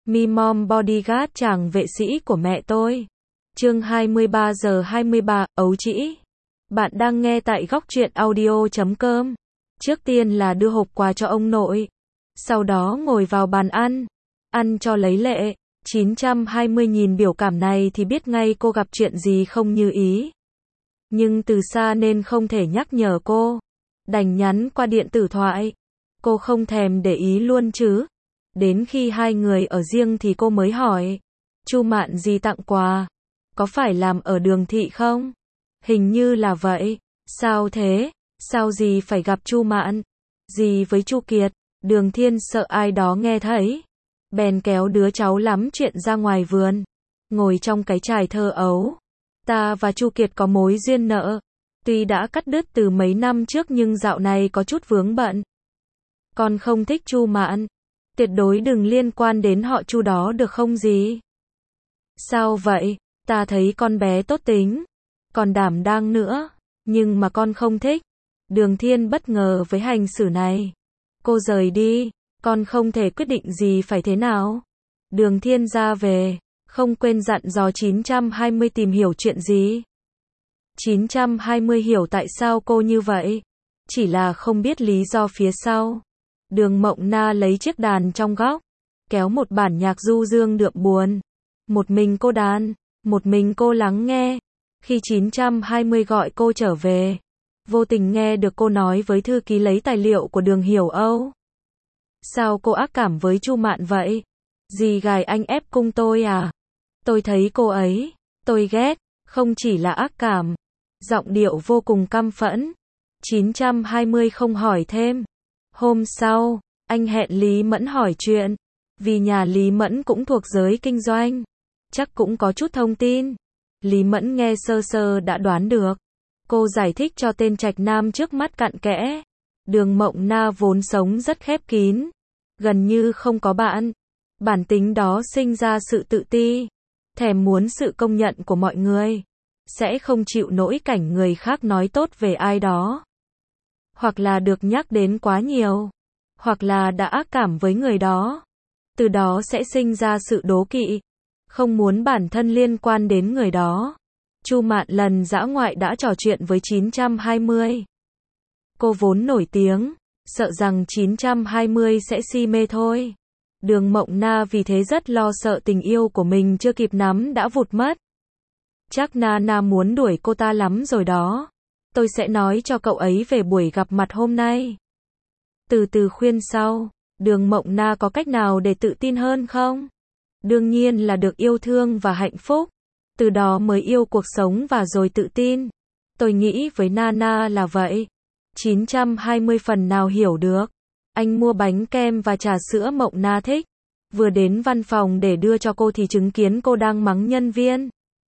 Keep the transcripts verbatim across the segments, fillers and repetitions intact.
Mi Mom Bodyguard chàng vệ sĩ của mẹ tôi. Chương hai mươi ba giờ hai mươi ba, ấu trĩ. Bạn đang nghe tại góc truyện audio chấm com. Trước tiên là đưa hộp quà cho ông nội. Sau đó ngồi vào bàn ăn. Ăn cho lấy lệ. chín trăm hai mươi nhìn biểu cảm này thì biết ngay cô gặp chuyện gì không như ý. Nhưng từ xa nên không thể nhắc nhở cô. Đành nhắn qua điện tử thoại. Cô không thèm để ý luôn chứ. Đến khi hai người ở riêng thì cô mới hỏi. Chu Mạn gì tặng quà? Có phải làm ở Đường Thị không? Hình như là vậy. Sao thế? Sao dì phải gặp Chu Mạn? Dì với Chu Kiệt. Đường Thiên sợ ai đó nghe thấy. Bèn kéo đứa cháu lắm chuyện ra ngoài vườn. Ngồi trong cái chài thơ ấu. Ta và Chu Kiệt có mối duyên nợ. Tuy đã cắt đứt từ mấy năm trước nhưng dạo này có chút vướng bận. Con không thích Chu Mạn. Tuyệt đối đừng liên quan đến họ Chu đó được không dì? Sao vậy? Ta thấy con bé tốt tính. Còn đảm đang nữa. Nhưng mà con không thích. Đường Thiên bất ngờ với hành xử này. Cô rời đi. Con không thể quyết định gì phải thế nào. Đường Thiên ra về. Không quên dặn dò chín trăm hai mươi tìm hiểu chuyện gì. chín trăm hai mươi hiểu tại sao cô như vậy. Chỉ là không biết lý do phía sau. Đường Mộng Na lấy chiếc đàn trong góc. Kéo một bản nhạc du dương đượm buồn. Một mình cô đàn. Một mình cô lắng nghe. Khi chín trăm hai mươi gọi cô trở về. Vô tình nghe được cô nói với thư ký lấy tài liệu của Đường Hiểu Âu. Sao cô ác cảm với Chu Mạn vậy? Dì gài anh ép cung tôi à? Tôi thấy cô ấy. Tôi ghét. Không chỉ là ác cảm. Giọng điệu vô cùng căm phẫn. chín trăm hai mươi không hỏi thêm. Hôm sau, anh hẹn Lý Mẫn hỏi chuyện. Vì nhà Lý Mẫn cũng thuộc giới kinh doanh. Chắc cũng có chút thông tin. Lý Mẫn nghe sơ sơ đã đoán được. Cô giải thích cho tên trạch nam trước mắt cặn kẽ. Đường Mộng Na vốn sống rất khép kín. Gần như không có bạn. Bản tính đó sinh ra sự tự ti. Thèm muốn sự công nhận của mọi người. Sẽ không chịu nổi cảnh người khác nói tốt về ai đó. Hoặc là được nhắc đến quá nhiều. Hoặc là đã ác cảm với người đó. Từ đó sẽ sinh ra sự đố kỵ. Không muốn bản thân liên quan đến người đó. Chu Mạn lần dã ngoại đã trò chuyện với chín trăm hai mươi. Cô vốn nổi tiếng. Sợ rằng chín trăm hai mươi sẽ si mê thôi. Đường Mộng Na vì thế rất lo sợ tình yêu của mình chưa kịp nắm đã vụt mất. Chắc Nana muốn đuổi cô ta lắm rồi đó. Tôi sẽ nói cho cậu ấy về buổi gặp mặt hôm nay. Từ từ khuyên sau. Đường Mộng Na có cách nào để tự tin hơn không? Đương nhiên là được yêu thương và hạnh phúc. Từ đó mới yêu cuộc sống và rồi tự tin. Tôi nghĩ với Nana là vậy. chín trăm hai mươi phần nào hiểu được. Anh mua bánh kem và trà sữa Mộng Na thích. Vừa đến văn phòng để đưa cho cô thì chứng kiến cô đang mắng nhân viên.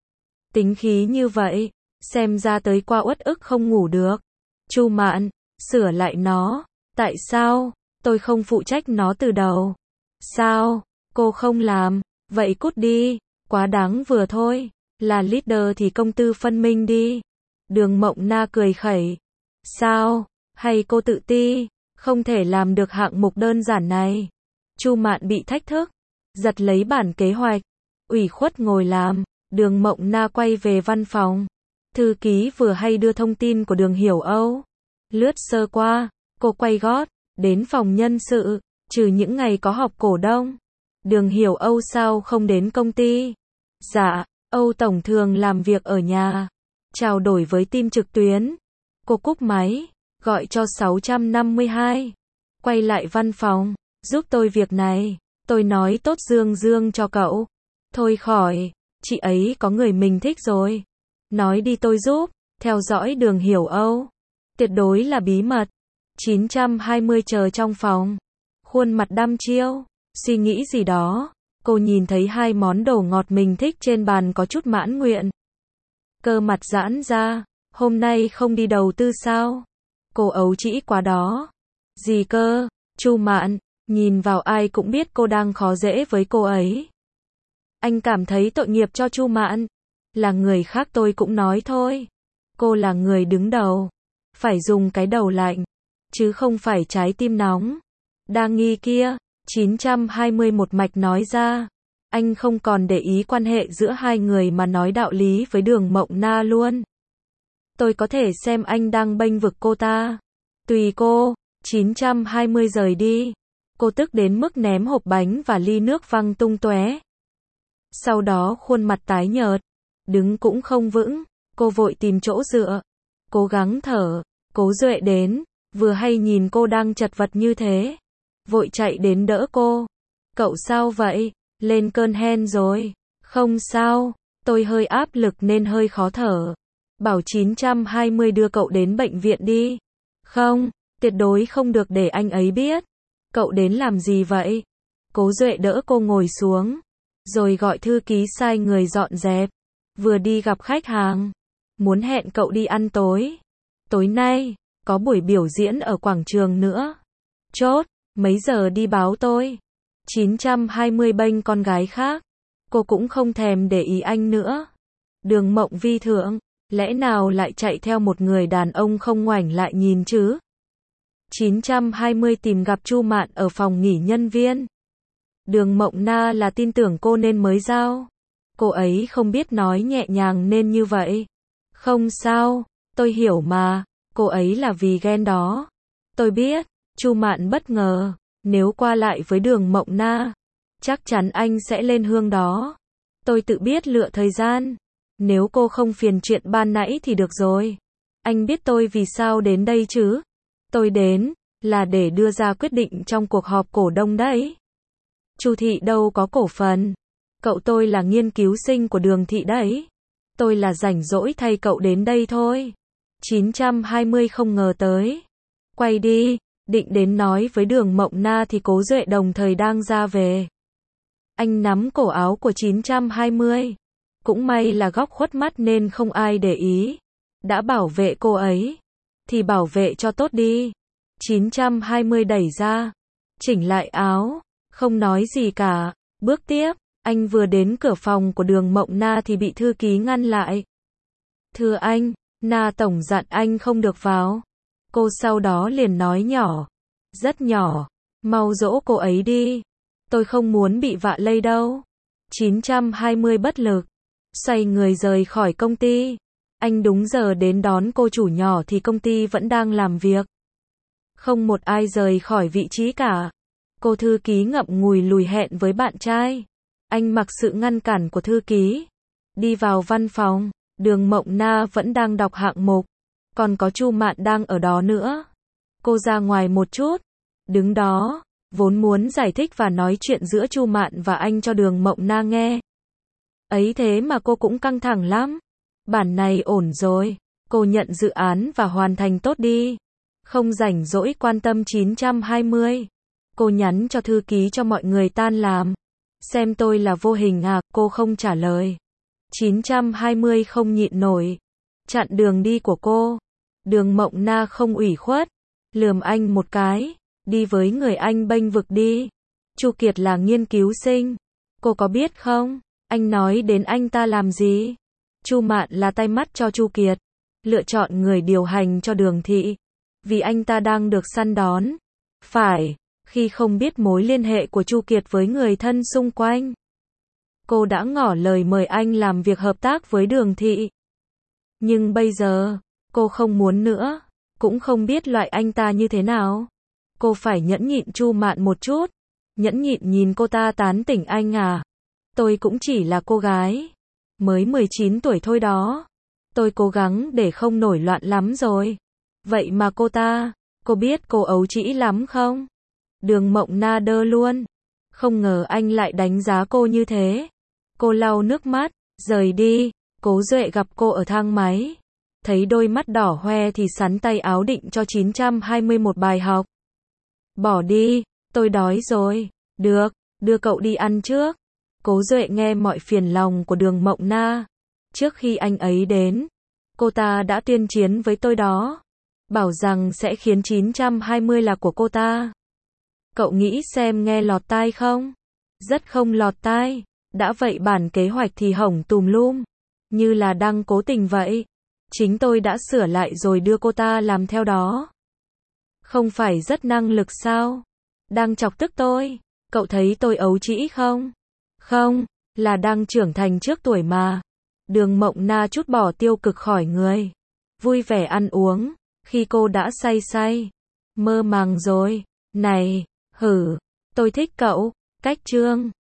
Tính khí như vậy. Xem ra tới qua uất ức không ngủ được. Chu Mạn, sửa lại nó. Tại sao? Tôi không phụ trách nó từ đầu. Sao? Cô không làm. Vậy cút đi. Quá đáng vừa thôi. Là leader thì công tư phân minh đi. Đường Mộng Na cười khẩy. Sao? Hay cô tự ti? Không thể làm được hạng mục đơn giản này. Chu Mạn bị thách thức. Giật lấy bản kế hoạch. Ủy khuất ngồi làm. Đường Mộng Na quay về văn phòng. Thư ký vừa hay đưa thông tin của Đường Hiểu Âu. Lướt sơ qua. Cô quay gót. Đến phòng nhân sự. Trừ những ngày có họp cổ đông. Đường Hiểu Âu sao không đến công ty? Dạ, Âu Tổng thường làm việc ở nhà. Trao đổi với team trực tuyến. Cô cúp máy. Gọi cho sáu trăm năm mươi hai. Quay lại văn phòng. Giúp tôi việc này. Tôi nói tốt dương dương cho cậu. Thôi khỏi. Chị ấy có người mình thích rồi. Nói đi tôi giúp. Theo dõi Đường Hiểu Âu. Tuyệt đối là bí mật. chín trăm hai mươi chờ trong phòng. Khuôn mặt đăm chiêu. Suy nghĩ gì đó. Cô nhìn thấy hai món đồ ngọt mình thích trên bàn có chút mãn nguyện. Cơ mặt giãn ra. Hôm nay không đi đầu tư sao? Cô ấu trĩ quá đó. Gì cơ? Chu Mạn. Nhìn vào ai cũng biết cô đang khó dễ với cô ấy. Anh cảm thấy tội nghiệp cho Chu Mạn. Là người khác tôi cũng nói thôi. Cô là người đứng đầu. Phải dùng cái đầu lạnh. Chứ không phải trái tim nóng. Đa nghi kia. chín trăm hai mươi một mạch nói ra. Anh không còn để ý quan hệ giữa hai người mà nói đạo lý với Đường Mộng Na luôn. Tôi có thể xem anh đang bênh vực cô ta. Tùy cô. chín trăm hai mươi rời đi. Cô tức đến mức ném hộp bánh và ly nước văng tung tóe. Sau đó khuôn mặt tái nhợt, đứng cũng không vững, cô vội tìm chỗ dựa, cố gắng thở. Cố Duệ đến, vừa hay nhìn cô đang chật vật như thế, vội chạy đến đỡ cô. Cậu sao vậy? Lên cơn hen rồi? Không sao, tôi hơi áp lực nên hơi khó thở. Bảo chín trăm hai mươi đưa cậu đến bệnh viện đi. Không, tuyệt đối không được để anh ấy biết. Cậu đến làm gì vậy? Cố Duệ đỡ cô ngồi xuống, rồi gọi thư ký sai người dọn dẹp. Vừa đi gặp khách hàng, muốn hẹn cậu đi ăn tối. Tối nay, có buổi biểu diễn ở quảng trường nữa. Chốt, mấy giờ đi báo tôi. chín trăm hai mươi bênh con gái khác. Cô cũng không thèm để ý anh nữa. Đường Mộng Vi thượng, lẽ nào lại chạy theo một người đàn ông không ngoảnh lại nhìn chứ? chín trăm hai mươi tìm gặp Chu Mạn ở phòng nghỉ nhân viên. Đường Mộng Na là tin tưởng cô nên mới giao. Cô ấy không biết nói nhẹ nhàng nên như vậy. Không sao, tôi hiểu mà, cô ấy là vì ghen đó. Tôi biết. Chu Mạn bất ngờ, nếu qua lại với Đường Mộng Na, chắc chắn anh sẽ lên hương đó. Tôi tự biết lựa thời gian. Nếu cô không phiền chuyện ban nãy thì được rồi. Anh biết tôi vì sao đến đây chứ? Tôi đến là để đưa ra quyết định trong cuộc họp cổ đông đấy. Chu thị đâu có cổ phần. Cậu tôi là nghiên cứu sinh của Đường thị đấy. Tôi là rảnh rỗi thay cậu đến đây thôi. chín trăm hai mươi không ngờ tới. Quay đi, định đến nói với Đường Mộng Na thì Cố Duệ đồng thời đang ra về. Anh nắm cổ áo của chín trăm hai mươi. Cũng may là góc khuất mắt nên không ai để ý. Đã bảo vệ cô ấy, thì bảo vệ cho tốt đi. chín trăm hai mươi đẩy ra, chỉnh lại áo, không nói gì cả. Bước tiếp, anh vừa đến cửa phòng của Đường Mộng Na thì bị thư ký ngăn lại. Thưa anh, Na tổng dặn anh không được vào. Cô sau đó liền nói nhỏ, rất nhỏ, mau dỗ cô ấy đi. Tôi không muốn bị vạ lây đâu. chín trăm hai mươi bất lực, xoay người rời khỏi công ty. Anh đúng giờ đến đón cô chủ nhỏ thì công ty vẫn đang làm việc. Không một ai rời khỏi vị trí cả. Cô thư ký ngậm ngùi lùi hẹn với bạn trai. Anh mặc sự ngăn cản của thư ký, đi vào văn phòng. Đường Mộng Na vẫn đang đọc hạng mục. Còn có Chu Mạn đang ở đó nữa. Cô ra ngoài một chút, đứng đó, vốn muốn giải thích và nói chuyện giữa Chu Mạn và anh cho Đường Mộng Na nghe. Ấy thế mà cô cũng căng thẳng lắm. Bản này ổn rồi, cô nhận dự án và hoàn thành tốt đi. Không rảnh rỗi quan tâm chín trăm hai mươi. Cô nhắn cho thư ký cho mọi người tan làm. Xem tôi là vô hình à, cô không trả lời. chín trăm hai mươi không nhịn nổi. Chặn đường đi của cô. Đường Mộng Na không ủy khuất. Lườm anh một cái. Đi với người anh bênh vực đi. Chu Kiệt là nghiên cứu sinh. Cô có biết không? Anh nói đến anh ta làm gì? Chu Mạn là tay mắt cho Chu Kiệt. Lựa chọn người điều hành cho Đường thị. Vì anh ta đang được săn đón. Phải, khi không biết mối liên hệ của Chu Kiệt với người thân xung quanh. Cô đã ngỏ lời mời anh làm việc hợp tác với Đường thị. Nhưng bây giờ, cô không muốn nữa. Cũng không biết loại anh ta như thế nào. Cô phải nhẫn nhịn Chu Mạn một chút. Nhẫn nhịn nhìn cô ta tán tỉnh anh à. Tôi cũng chỉ là cô gái. Mới mười chín tuổi thôi đó. Tôi cố gắng để không nổi loạn lắm rồi. Vậy mà cô ta, cô biết cô ấu trĩ lắm không? Đường Mộng Na đơ luôn. Không ngờ anh lại đánh giá cô như thế. Cô lau nước mắt, rời đi. Cố Duệ gặp cô ở thang máy. Thấy đôi mắt đỏ hoe thì sắn tay áo định cho chín trăm hai mươi một bài học. Bỏ đi, tôi đói rồi. Được, đưa cậu đi ăn trước. Cố Duệ nghe mọi phiền lòng của Đường Mộng Na. Trước khi anh ấy đến, cô ta đã tuyên chiến với tôi đó. Bảo rằng sẽ khiến chín trăm hai mươi là của cô ta. Cậu nghĩ xem nghe lọt tai không? Rất không lọt tai. Đã vậy bản kế hoạch thì hỏng tùm lum. Như là đang cố tình vậy. Chính tôi đã sửa lại rồi đưa cô ta làm theo đó. Không phải rất năng lực sao? Đang chọc tức tôi. Cậu thấy tôi ấu trĩ không? Không, là đang trưởng thành trước tuổi mà. Đường Mộng Na trút bỏ tiêu cực khỏi người. Vui vẻ ăn uống, khi cô đã say say. Mơ màng rồi. Này, hử, tôi thích cậu. Cách chương